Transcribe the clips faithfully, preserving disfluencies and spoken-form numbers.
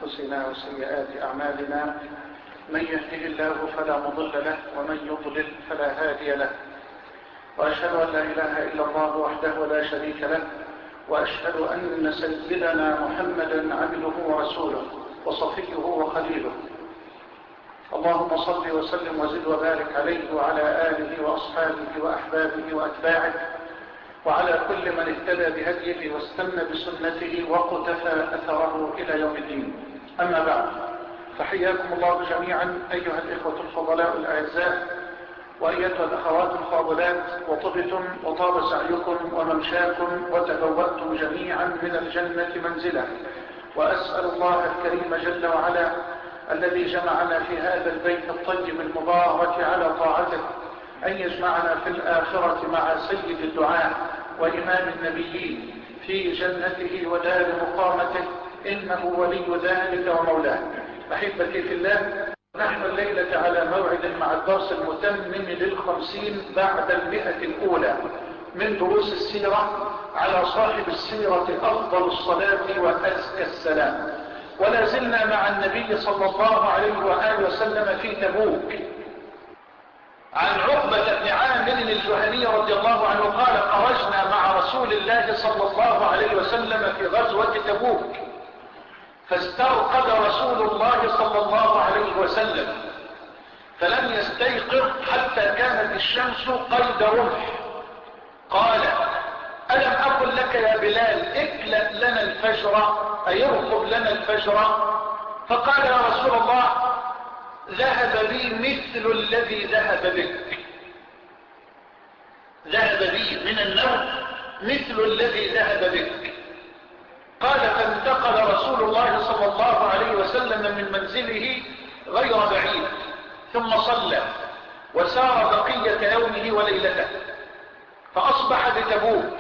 أنفسنا وسيئات أعمالنا، من يهده الله فلا مضل له ومن يضلل فلا هادي له، وأشهد أن لا إله إلا الله وحده لا شريك له، وأشهد أن سيدنا محمدا عبده ورسوله وصفيه وخليله. اللهم صل وسلم وزد وبارك عليه وعلى آله وأصحابه وأحبابه وأتباعه وعلى كل من اهتدى بهديه واستنى بسنته وقتفى أثره إلى يوم الدين. أما بعد، فحياكم الله جميعا أيها الإخوة الفضلاء الأعزاء وأيتها الأخوات الفاضلات، وطبتم وطاب سعيكم وممشاكم وتبوأتم جميعا من الجنة منزلا. وأسأل الله الكريم جل وعلا الذي جمعنا في هذا البيت الطيب المبارك على طاعته أن يجمعنا في الآخرة مع سيد الدعاء وإمام النبيين في جنته ودار مقامته، إنه ولي ذلك ومولاه. أحبتي في الله، نحن الليلة على موعد مع الدرس المتمم للخمسين بعد المئة الأولى من دروس السيرة على صاحب السيرة أفضل الصلاة وأزكى السلام. ولا زلنا مع النبي صلى الله عليه وآله وسلم في تبوك. عن عقبة بن عامر الجهني رضي الله عنه قال: خرجنا مع رسول الله صلى الله عليه وسلم في غزوة تبوك، فاسترقد رسول الله صلى الله عليه وسلم فلم يستيقظ حتى كانت الشمس قيد رمح. قال: ألم أقل لك يا بلال اكلأ لنا الفجر، أي ارقب لنا الفجر؟ فقال: يا رسول الله، ذهب بي مثل الذي ذهب بك. ذهب بي من النوم مثل الذي ذهب بك. قال: فانتقل رسول الله صلى الله عليه وسلم من منزله غير بعيد، ثم صلى وسار بقية يومه وليلته، فأصبح بتبوك،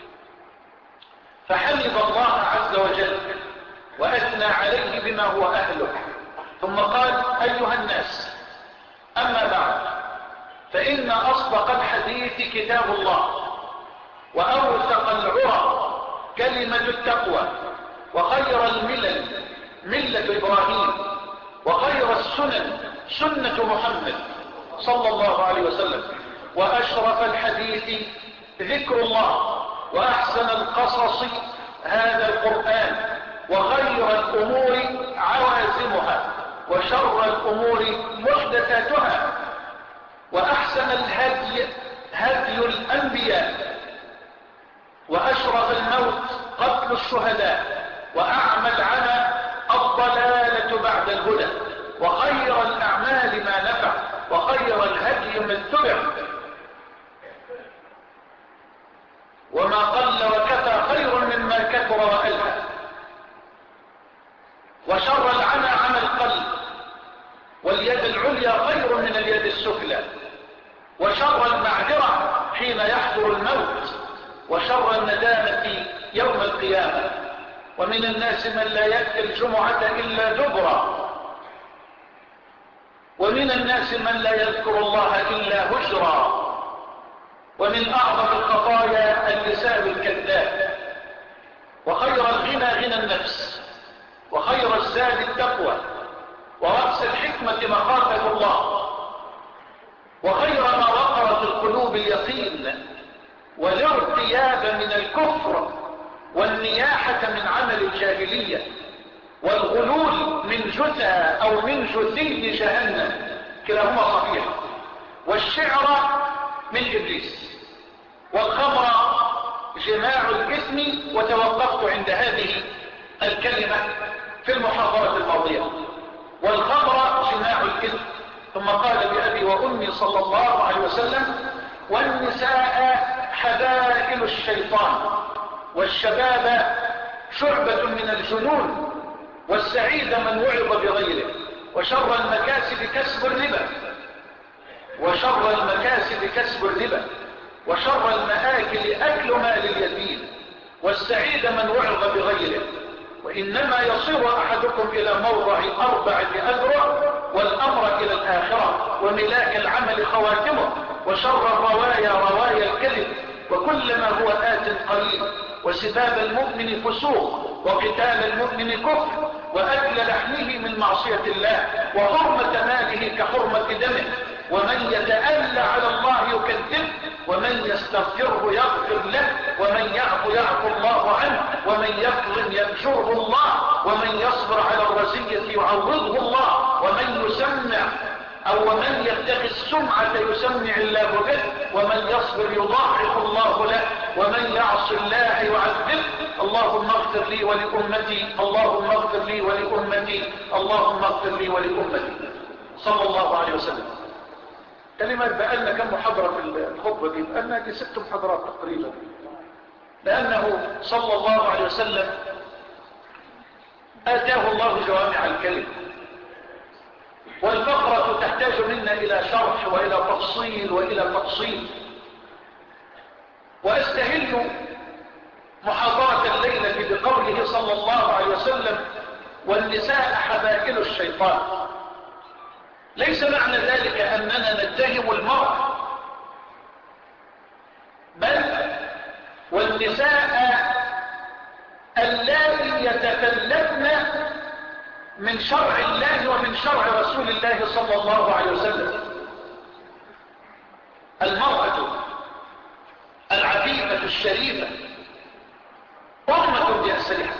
فحمد الله عز وجل وأثنى عليه بما هو أهله، ثم قال: أيها الناس، أما بعد، فإن أصدق الحديث كتاب الله، وأوثق العرى كلمة التقوى، وخير الملل ملة إبراهيم، وخير السنن سنة محمد صلى الله عليه وسلم، وأشرف الحديث ذكر الله، وأحسن القصص هذا القرآن، وخير الأمور عوازمها، وشر الأمور محدثاتها، وأحسن الهدي هدي الأنبياء، وأشرف الموت قتل الشهداء، وأعمى العمى الضلالة بعد الهدى، وخير الأعمال ما نفع، وخير الهدي ما اتبع، وما قل وكفى خير مما كثر وألهى، وشر العمى عمى القلب، واليد العليا خير من اليد السفلى، وشر المعذرة حين يحضر الموت، وشر الندامة يوم القيامة. ومن الناس من لا يأتي الجمعة إلا دبرا، ومن الناس من لا يذكر الله إلا هجرا، ومن أعظم الخطايا اللسان الكذاب. وخير الغنى غنى النفس، وخير الزاد التقوى، ورأس الحكمة مخافة الله، وخير ما وقر في القلوب اليقين، والارتياب من الكفر، والنياحة من عمل الجاهلية، والغلول من جثى أو من جثي جهنم، كلاهما صحيح، والشعر من إبليس، والخمر جماع الإثم. وتوقفت عند هذه الكلمة في المحاضرة الماضية، والخمر جماع الإثم. ثم قال بأبي وأمي صلى الله عليه وسلم: والنساء حبائل الشيطان، والشباب شعبة من الجنون، والسعيد من وعظ بغيره، وشر المكاسب كسب الربا، وشر المكاسب كسب الربا، وشر المآكل أكل مال اليتيم، والسعيد من وعظ بغيره. وإنما يصير أحدكم إلى موضع أربعة أذرع، والأمر إلى الآخرة، وملاك العمل خواتمه، وشر الروايا روايا الكذب، وكل ما هو آت قريب، وسباب المؤمن فسوق، وقتال المؤمن كفر، وأكل لحمه من معصية الله، وحرمة ماله كحرمة دمه. ومن يتألى على الله يكذبه، ومن يستغفره يغفر له، ومن يعفو يعفو الله عنه، ومن يظلم ينشره الله، ومن يصبر على الرزية يعوضه الله، ومن يسمع أو ومن يبتغي السمعة يسمع الله به، ومن يصبر يضاعف الله له، ومن يعص الله يعذبه. اللهم اغفر لي ولأمتي، اللهم اغفر لي ولأمتي، اللهم اغفر لي ولأمتي. صلى الله عليه وسلم. كلمة بقالنا كم محاضرة في الخطبة دي؟ بقالنا دي ست محاضرات تقريبا، لأنه صلى الله عليه وسلم آتاه الله جوامع الكلم، والفقرة تحتاج منا إلى شرح وإلى تفصيل وإلى تفصيل. وأستهل محاضرة الليلة بقوله صلى الله عليه وسلم: والنساء حبائل الشيطان. ليس معنى ذلك أننا نتهم المرأة، بل والنساء اللاتي يتكلمن من شرع الله ومن شرع رسول الله صلى الله عليه وسلم. المرأة العفيفة الشريفة أمة بأسرها.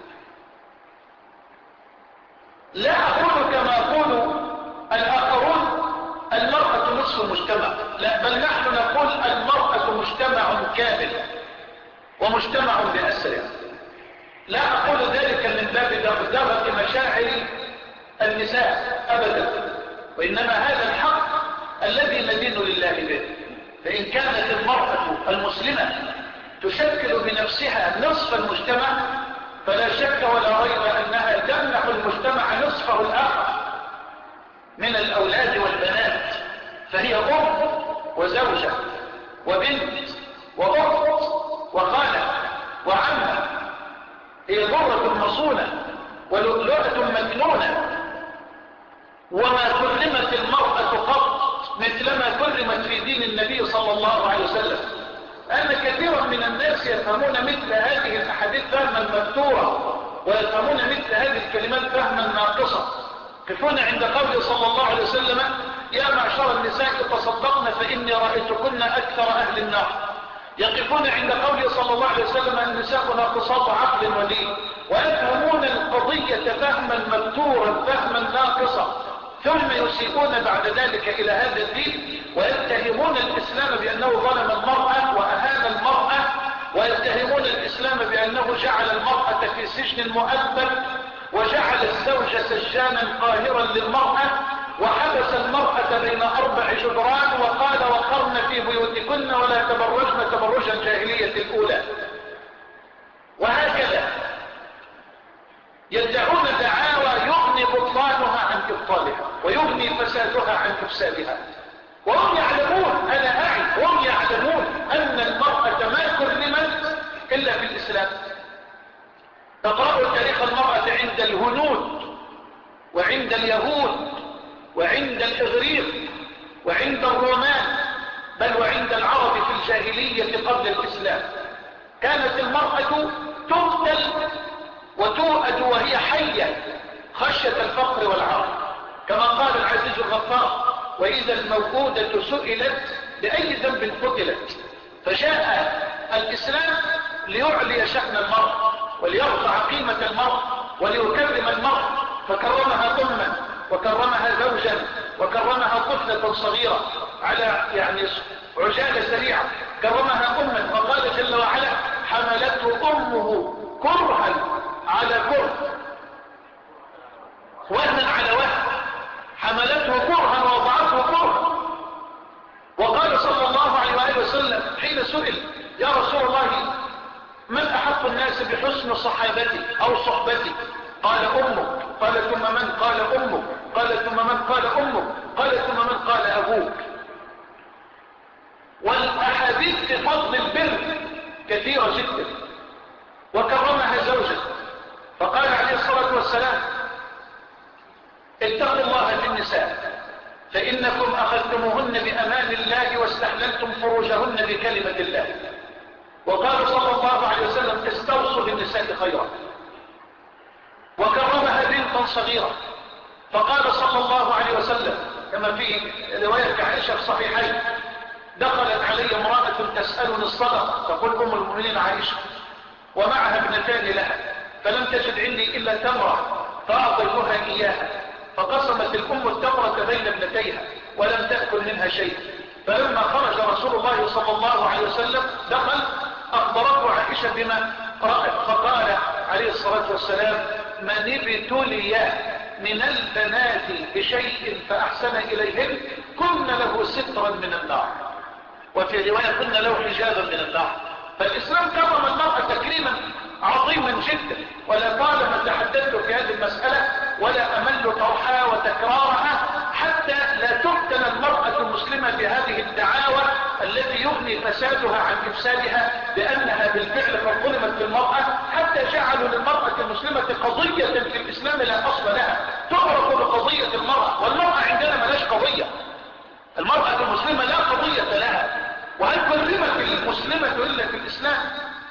لا أقول كما أقول الآخرون المرأة نصف المجتمع، لا، بل نحن نقول المرأة مجتمع كامل ومجتمع بأسرها. لا أقول ذلك من باب دغدغة مشاعر النساء أبدا، وإنما هذا الحق الذي ندين لله به. فإن كانت المرأة المسلمة تشكل بنفسها نصف المجتمع، فلا شك ولا ريب أنها تمنح المجتمع نصفه الآخر من الأولاد والبنات. فهي أم وزوجة وبنت وأخت وخالة وعمة. هي ذرة مصونة ولؤلؤة مكنونة. وما كرمت المرأة قط مثلما كرمت في دين النبي صلى الله عليه وسلم. أن كثيرا من الناس يفهمون مثل هذه الأحاديث فهما مبتورا، ويفهمون مثل هذه الكلمات فهما ناقصا. يقفون عند قوله صلى الله عليه وسلم: يا معشر النساء تصدقن فإني رأيتكن أكثر أهل النار. يقفون عند قوله صلى الله عليه وسلم: النساء ناقصات عقل ودين. ويفهمون القضية فهما مبتورا فهما ناقصا، ثم يسيئون بعد ذلك إلى هذا الدين، ويتهمون الإسلام بأنه ظلم المرأة وأهان المرأة، ويتهمون الإسلام بأنه جعل المرأة في سجن مؤبد، وجعل الزوج سجانا قاهرا للمرأة، وحبس المرأة بين أربع جدران، وقال: وقرن في بيوتكن ولا تبرجن تبرج الجاهلية الأولى. وهكذا يدعون دعاوى يغني بطلانها عن إبطالها ويغني فسادها عن إفسادها، وهم يعلمون، أنا أعلم، وهم يعلمون أن المرأة ما كرمت إلا في الإسلام. تقرأوا تاريخ المرأة عند الهنود وعند اليهود وعند الإغريق وعند الرومان، بل وعند العرب في الجاهلية قبل الإسلام. كانت المرأة تقتل وتؤد وهي حية خشية الفقر والعار، كما قال العزيز الغفار: وإذا الموءودة سئلت بأي ذنب قتلت. فجاء الإسلام ليعلي شأن المرأة وليرفع قيمة المرأة وليكرم المرأة، فكرمها أما وكرمها زوجا وكرمها طفلة صغيرة على يعني عجالة سريعة، كرمها أما، فقال جل وعلا: حملته أمه كرها على كره، وهنا على وهن، حملته كرها ووضعته كرها. وقال صلى الله عليه وآله وسلم حين سئل: يا رسول الله، من أحق الناس بحسن صحابتي أو صحبتي؟ قال: أمك. قال: ثم من؟ قال: أمك. قال: ثم من؟ قال: أمك. قال: ثم من؟ قال: أبوك. والأحاديث في فضل البر كثيرة جدا. وكرمها زوجة، فقال عليه الصلاة والسلام: اتقوا الله في النساء فإنكم أخذتموهن بأمان الله واستحللتم فروجهن بكلمة الله. وقال صلى الله عليه وسلم: استوصوا بالنساء خيرا. وكرمها صغيرة. فقال صلى الله عليه وسلم كما في رواية عائشة في صحيحين: دخلت علي امرأة تسألني الصدقة، تقول أم المؤمنين عائشة، ومعها ابنتان لها، فلم تجد عندي إلا تمرة فأعطيتها إياها، فقسمت الأم التمرة بين ابنتيها ولم تأكل منها شيء. فلما خرج رسول الله صلى الله عليه وسلم دخل، أخبرته عائشة بما رأت، فقال عليه الصلاة والسلام: من ابتلي من البنات بشيء فأحسن إليهن كن له سترا من النار، وفي رواية كن له حجابا من النار. فالإسلام كرم المرأة تكريما عظيما جدا، ولا طالما تحدثت في هذه المسألة ولا أمل طرحها وتكرارها حتى لا تفتن المرأة المسلمة بهذه الدعاوى التي يغني فسادها عن إفسادها، لأنها بالفعل قد ظلمت المرأة حتى جعلوا للمرأة المسلمة قضية في الإسلام لا أصل لها، تعرف بقضية المرأة، والمرأة عندنا ملاش قضية. المرأة المسلمة لا قضية لها، وهل كرمت المسلمة إلا في الإسلام؟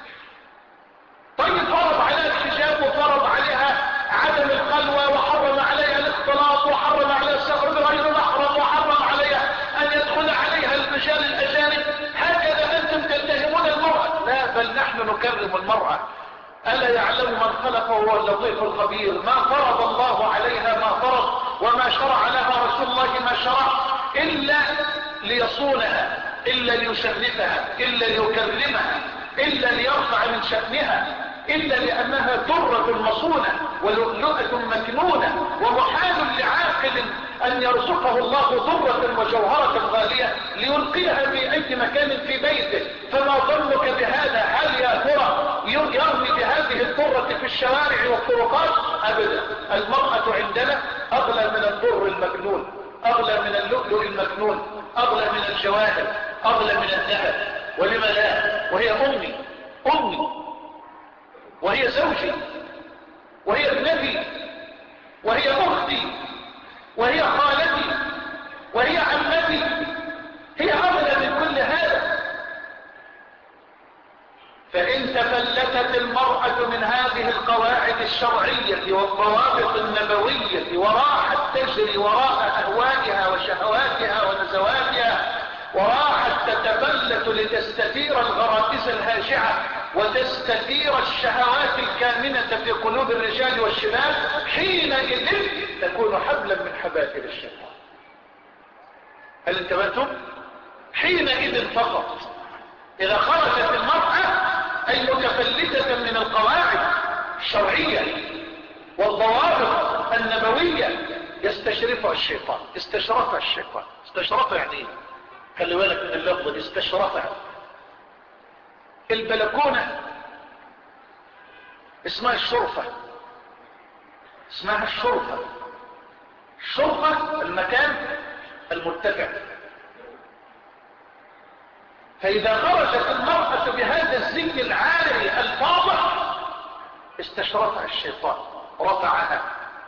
طيب فرض عليها الحجاب وفرض عليها عدم الخلوة وحرم عليها الاختلاط وحرم عليها السفر بغير محرم وحرم عليها أن يدخل عليها الرجال الأجانب، هكذا أنتم تتهمون المرأة؟ لا، بل نحن نكرم المرأة. ألا يعلم من خلق وهو اللطيف الخبير؟ ما فرض الله عليها ما فرض، وما شرع لها رسول الله ما شرع، إلا ليصونها، إلا ليشرفها، إلا ليكرمها، إلا ليرفع من شأنها، إلا لأنها درة مصونة ولؤلؤة مكنونة، ومحال لعاقل أن يرزقه الله درة وجوهرة غالية ليلقيها في أي مكان في بيته. فما ظنك بهذا؟ هل يا ترى يرمي بهذه الدرة في الشوارع والطرقات؟ أبدا. المرأة عندنا أغلى من الدر المكنون، أغلى من اللؤلؤ المكنون، أغلى من الجواهر، أغلى من الذهب. ولما لا؟ وهي أمي، أمي، وهي زوجي، وهي ابنتي، وهي أختي، وهي خالتي، وهي عمتي، هي أغلى من كل هذا. فإن تفلتت المرأة من هذه القواعد الشرعية والضوابط النبوية وراحت تجري وراء أهوائها وشهواتها ونزواتها، وراحت تتفلت لتستثير الغرائز الهاجعة وتستثير الشهوات الكامنة في قلوب الرجال والشباب، حينئذ تكون حبلا من حبائل الشيطان. هل انتبهتم؟ حينئذ فقط إذا خرجت المرأة أي متفلتة من القواعد الشرعية والضوابط النبوية يستشرفها الشيطان. استشرفها الشيطان. استشرفها يعني ايه؟ خلي بالك من اللفظ، استشرفها. البلكونة اسمها الشرفة، اسمها الشرفة. الشرفة المكان المرتفع. فإذا خرجت المرأة بهذا الزي العالي الفاضح استشرفها الشيطان، رفعها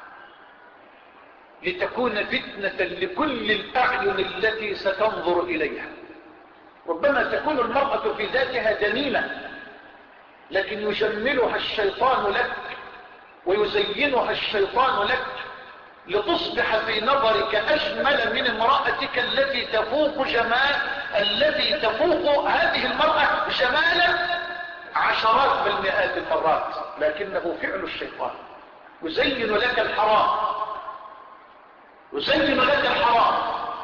لتكون فتنة لكل الأعين التي ستنظر إليها. ربما تكون المرأة في ذاتها دميمة، لكن يجملها الشيطان لك ويزينها الشيطان لك لتصبح في نظرك أجمل من امرأتك التي تفوق جمال، التي تفوق هذه المرأة جمالا عشرات بل مئات المرات، لكنه فعل الشيطان. يزين لك الحرام، يزين لك الحرام،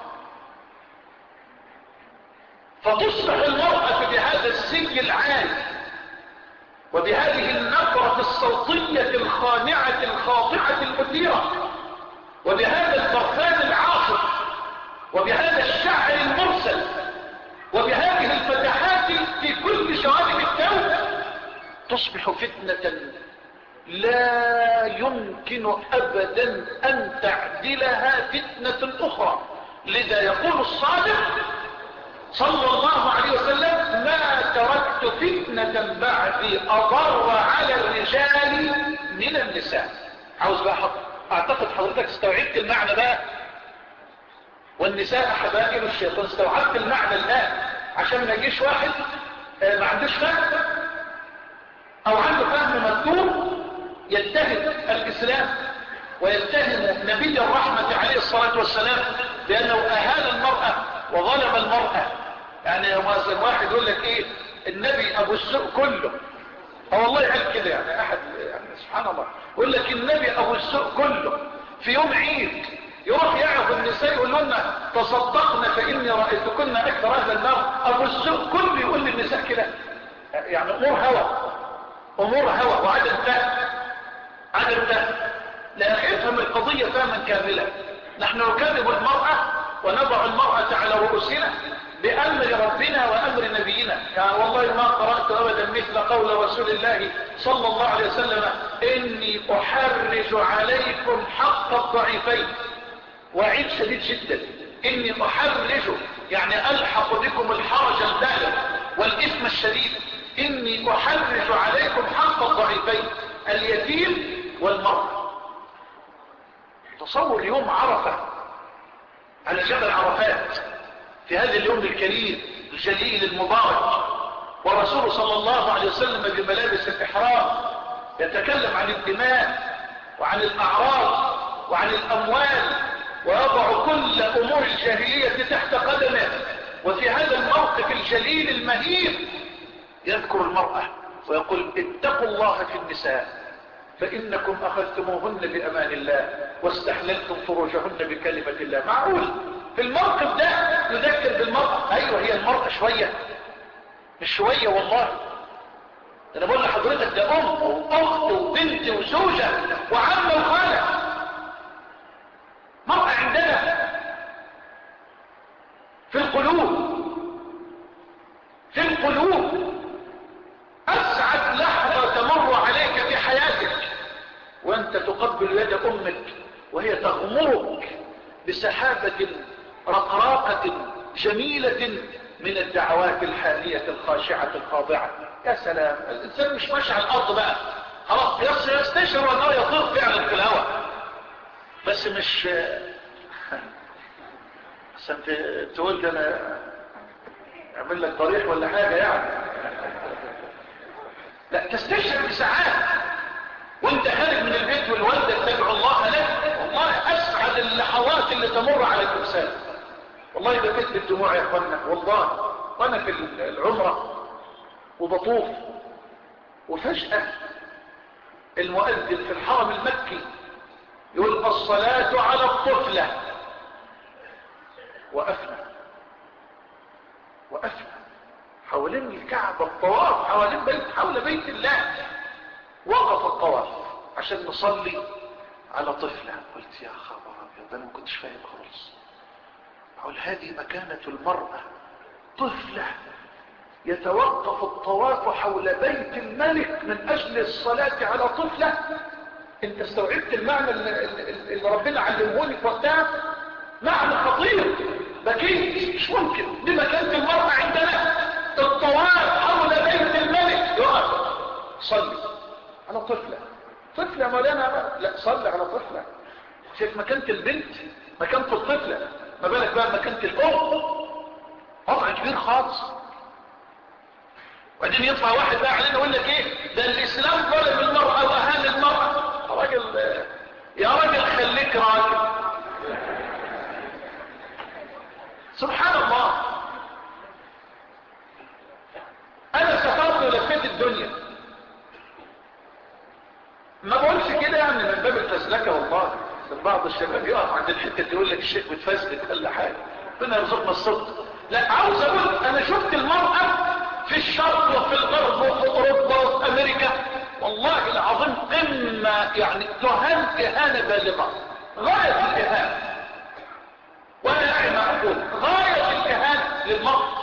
فتصبح المرأة بهذا الزي العالي وبهذه النبرة الصوتية الخانعة الخاضعة المثيرة وبهذا البرفان العاصف وبهذا الشعر المرسل وبهذه الفتحات في كل جوانب الكون تصبح فتنة لا يمكن أبدا أن تعدلها فتنة أخرى. لذا يقول الصادق صلى الله عليه وسلم: ما تركت فتنة بعدي أضر على الرجال من النساء. عاوز بقى حط. اعتقد حضرتك استوعبت المعنى بقى. والنساء حبائل الشيطان. استوعبت المعنى الآن عشان ما يجيش واحد ما عندوش فهم او عنده فهم مكتوب يتهم الإسلام ويتهم نبي الرحمة عليه الصلاة والسلام بأنه أهان المرأة وظلم المرأة. يعني واحد يقول لك ايه النبي ابو السوء كله. اه والله قال كده، يعني احد يعني سبحان الله يقول لك النبي ابو السوء كله. في يوم عيد يروح يعظ النساء يقول لهم تصدقن فاني رايتكن اكثر اهل النار. ابو السوء كله يقول للنساء كده، يعني امور هوى، امور هوى وعدم فهم، عدم فهم. لا افهم القضيه فهما كاملا. نحن نكذب المراه ونضع المراه على رؤوسنا بأمر ربنا وأمر نبينا. يعني والله ما قرأت أبدا مثل قول رسول الله صلى الله عليه وسلم إني أحرج عليكم حق الضعيفين. وعيد شديد جدا، إني أحرج يعني ألحق بكم الحرج البالغ والإثم الشديد. إني أحرج عليكم حق الضعيفين اليتيم والمرأة. تصور يوم عرفة على جبل عرفات في هذا اليوم الكريم الجليل المبارك، ورسول صلى الله عليه وسلم بملابس الإحرام يتكلم عن الدماء وعن الأعراض وعن الأموال، ويضع كل أمور الجاهلية تحت قدمه. وفي هذا الموقف الجليل المهيب يذكر المرأة ويقول اتقوا الله في النساء فإنكم أخذتموهن بأمان الله واستحللتم فروجهن بكلمة الله. معقول في الموقف ده يذكر بالمرأة؟ أيوة هي المرأة شوية، مش شوية والله. أنا بقول لحضرتك ده أم وأخت وبنت وزوجة وعمة وخالة. مرأة عندنا في القلوب، في القلوب أسعد لحظة تمر عليك في حياتك وأنت تقبل يد أمك وهي تغمرك بسحابة رقراقة جميلة من الدعوات الحانية الخاشعة الخاضعة. يا سلام، الإنسان مش ماشي على الأرض بقى خلاص، يستشعر أنه يطير فعلا في الهواء، بس مش بس انت تقول ده انا اعمل لك ضريح ولا حاجة يعني. لا، تستشعر بسعادة وانت خارج من البيت والوالدة تدعو الله لك. والله اسعد اللحظات اللي تمر على الانسان. والله بكيت بالدموع يا اخوانا والله، وانا في العمرة وبطوف، وفجأة المؤذن في الحرم المكي يقول الصلاة على الطفلة. وقفنا وقفنا حوالين الكعبة، الطواف حوالين بيت حول بيت الله. وقف الطواف عشان نصلي على طفلة. قلت يا خبر ابيض، انا ما كنتش فاهم خالص. اقول هذه مكانة المرأة، طفلة يتوقف الطواف حول بيت الملك من اجل الصلاة على طفلة. انت استوعبت المعنى اللي ربنا علمهوني في وقتها؟ معنى خطير. بكيت، مش ممكن دي مكانة المرأة عندنا، الطواف حول بيت الملك. يقف صلي على طفلة. طفلة مولانا؟ لا، صلي على طفلة. شايف مكانة البنت، مكانة الطفلة، ما بالك بقى مكانة الام؟ وضع كبير خالص. وبعدين يطلع واحد بقى علينا يقول لك ايه ده الاسلام ظلم المرأة واهان المرأة. راجل يا راجل خليك راجل. سبحان الله. انا سافرت ولفيت الدنيا، ما بقولش كده يعني من باب الفزلكه والله. بعض الشباب يقف عند الحته تقول لك الشيخ بتفزلك ولا حاجه، ربنا يرزقنا الصدق. لا، عاوز اقول انا شفت المرأة في الشرق وفي الغرب وفي اوروبا وفي امريكا، والله العظيم قمه يعني تهان اهانه بالغه، غايه الاهانه. وانا اعي ما اقول غايه الاهانه للمرأة.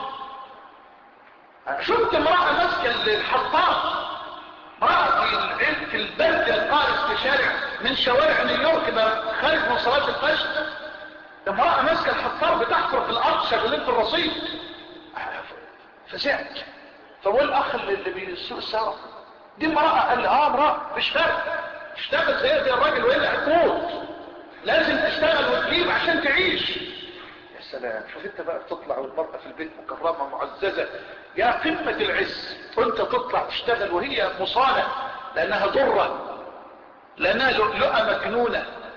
شفت امرأة ماسكة الحطام، امرأة في في البرد القارس في شارع من شوارع نيويورك خارج من صلاة الفجر، امرأة ماسكة الحطام بتحفر في الارض، شغالين في الرصيف. فزعت، فبقول الاخ اللي بيسوق السيارة دي امرأة؟ قال لي اه امرأة، مش فرق، تشتغل زي زي الراجل والا هتموت، لازم تشتغل وتجيب عشان تعيش. يا سلام، شوف انت بقى تطلع والمرأة في البيت مكرمة معززة يا قمة العز، وانت تطلع تشتغل وهي مصانة لانها ضرة، لانها لؤلؤة مكنونة،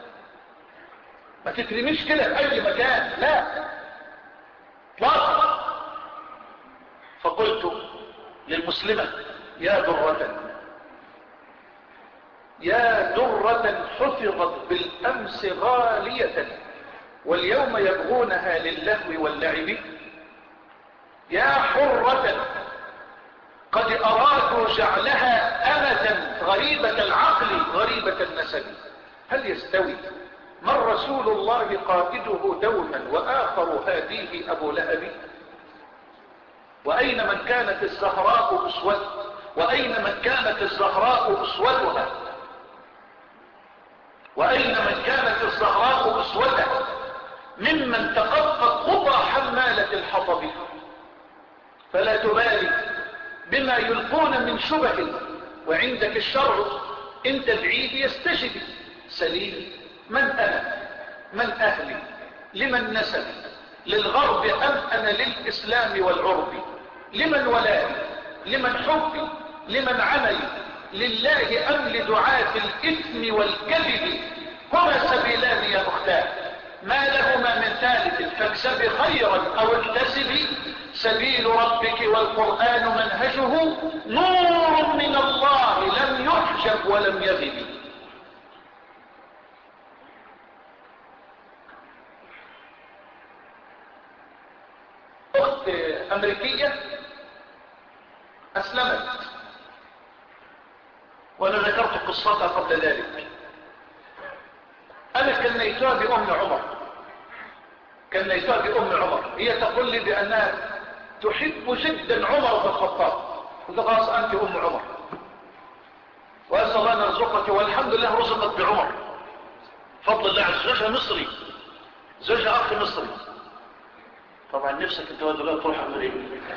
ما تترميش كده في اي مكان، لا اطلاقا. فقلت للمسلمة يا درة، يا درة حفظت بالامس غالية واليوم يبغونها للهو واللعب، يا حرة قد ارادوا جعلها امة غريبة العقل غريبة النسب، هل يستوي من رسول الله قائده دوما واخر هاديه ابو لهب؟ واين من كانت الزهراء اسود واين من كانت الزهراء اسودها واين من كانت الزهراء اسودها ممن تقفت خطى حمالة الحطب؟ فلا تبالي بما يلقون من شبه وعندك الشرع ان تدعيه يستجب. سليم من انا من اهلي لمن نسبي للغرب ام انا للاسلام والعرب؟ لمن ولائي لمن حبي لمن عملي لله ام لدعاة الاثم والكذب؟ هما سبيلان يا اختاه ما لهما من ثالث، فاكسبي خيرا او اكتسبي. سبيل ربك والقرآن منهجه نور من الله لم يحجب ولم يغب. اخت امريكية اسلمت وانا ذكرت قصتها قبل ذلك. انا كنيتها بام عمر كنيتها بام عمر هي تقول لي بانها تحب جدا عمر بن الخطاب. قلت خلاص انت ام عمر واسال الله ان يرزقك، والحمد لله رزقت بعمر فضل الله. زوجها مصري، زوجها اخ مصري. طبعا نفسك انت ودلوقتي تروح امريكا.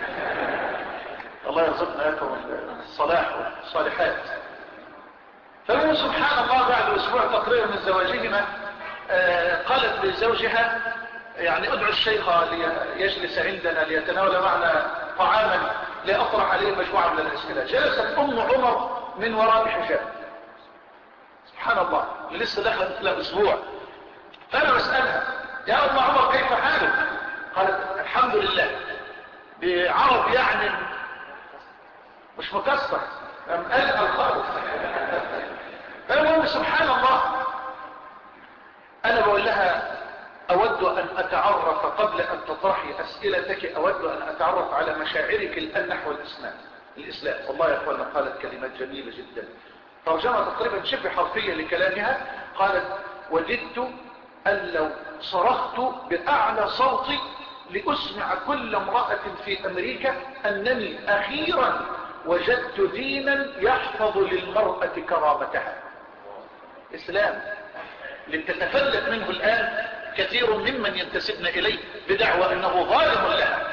الله يرزقنا لكم الصلاح والصالحات. فالمهم سبحان الله بعد اسبوع تقريبا من زواجهما آه قالت لزوجها يعني ادعو الشيخ ليجلس عندنا ليتناول معنا طعاما لأطرح عليه مجموعة من الأسئلة. جلست أم عمر من وراء حجاب سبحان الله لسه دخلت له أسبوع. فأنا بسألها يا أم عمر كيف حالك؟ قالت الحمد لله بعرب يعني مش مكسر مقلقل خالص. فالمهم سبحان الله أنا بقول لها أود أن أتعرف قبل أن تطرحي أسئلتك أود أن أتعرف على مشاعرك الآن نحو الإسلام الإسلام والله يا أخوانا قالت كلمات جميلة جدا ترجمة تقريبا شبه حرفية لكلامها. قالت وددت أن لو صرخت بأعلى صوتي لأسمع كل امرأة في أمريكا أنني أخيرا وجدت دينا يحفظ للمرأة كرامتها. إسلام لتتفلت منه الآن كثير ممن ينتسبن إليه بدعوى أنه ظالم لها.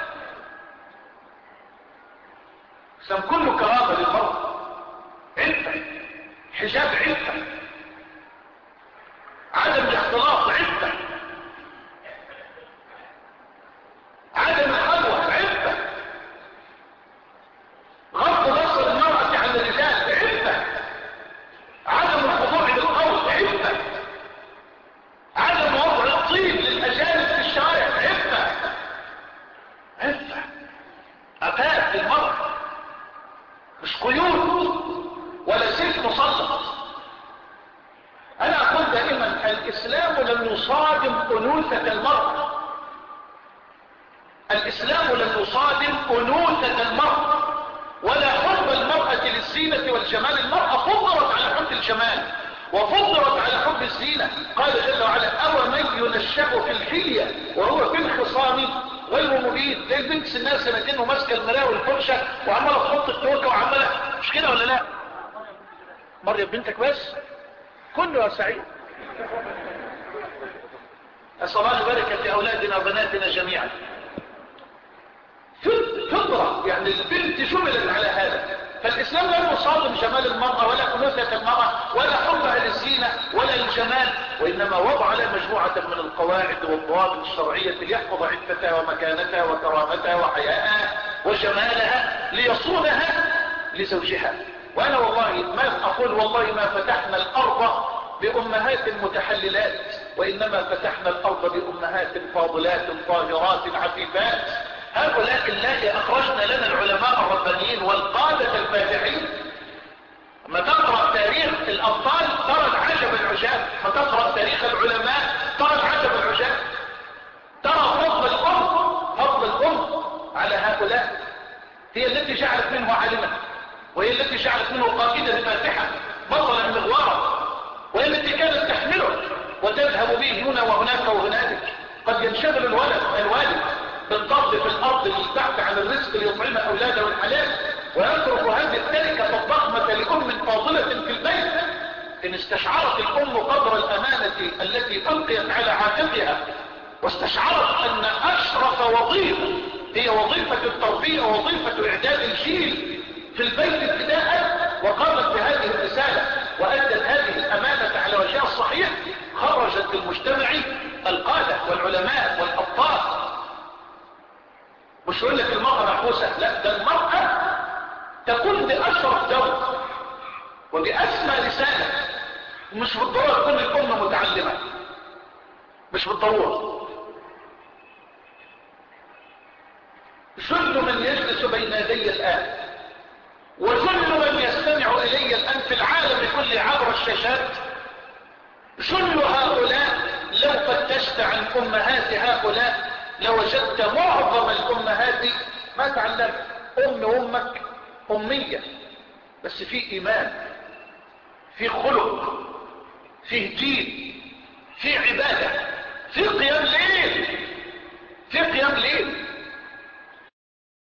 إسلام كله كرامة للمرأة، عفة، حجاب عفة، عدم الاختلاط عفة، عدم الخلوة عفة، غض بصر المرأة عن الرجال عفة، عدم الخضوع للقول عفة، عدم وضع الطيب للأجانب في الشوارع عفة، عفة عفاف للمرأة مش قيود ولا سيف مسلط. أنا أقول دائما الإسلام لم يصادم أنوثة المرأة، الإسلام لم يصادم أنوثة المرأة ولا حب المرأة للزينة والجمال. المرأة فضلت على حب الجمال وفضلت على حب الزينة. قال جل وعلا أو من ينشأ في الحلية وهو في الخصام غير مبين. زي البنت سنها سنتين وماسكه المرايه والفرشه وعماله تحط التوكه وعماله مش كده ولا لا؟ مريم بنتك بس كله يا سعيد. اسال الله يبارك في اولادنا وبناتنا جميعا. فطره يعني البنت جبلت على هذا. فالاسلام لم يصادم جمال المراه ولا انوثه المراه ولا حبها للزينه ولا للجمال، وانما وضع لها مجموعه من القواعد والضوابط الشرعيه ليحفظ عفتها ومكانتها وكرامتها وحياءها وجمالها ليصونها لزوجها. وانا والله ما اقول والله ما فتحنا الارض بامهات متحللات وإنما فتحنا الأرض بأمهات فاضلات طاهرات عفيفات. هؤلاء اللائي أخرجنا لنا العلماء الربانيين والقادة الفاتحين. ما تقرأ تاريخ الأبطال ترى العجب العجاب، ما تقرأ تاريخ العلماء ترى العجب العجاب، ترى فضل الأم فضل الأم على هؤلاء. هي التي جعلت منه عالما، وهي التي جعلت منه قائدا فاتحا بطلا مغوارا، وهي التي كانت تحمله وتذهب به هنا وهناك وهنالك. قد ينشغل الولد الوالد بالضرب في الأرض للبحث عن الرزق ليطعم أولاده الحلال، ويترك هذه التركة الضخمة لأم فاضلة في البيت. إن استشعرت الأم قدر الأمانة التي ألقيت على عاتقها، واستشعرت أن أشرف وظيفة هي وظيفة التربية ووظيفة إعداد الجيل في البيت ابتداء، وقامت بهذه الرسالة وأدت هذه الأمانة على وجهها الصحيح، خرجت للمجتمع القادة والعلماء والأبطال. مش يقول لك المرأة محبوسة، لا، ده المرأة تكون بأشرف دور وبأسمى رسالة. ومش بالضرورة تكون الأم متعلمة، مش بالضرورة. جل من يجلس بين يدي الآن، وجل من يستمع إلي الآن في العالم كله عبر الشاشات، جل هؤلاء لو فتشت عن أمهات هؤلاء لوجدت معظم الأمهات ما تعلمت. أم أمك أمية، بس في إيمان، في خلق، في دين، في عبادة، في قيام ليل، في قيام ليل.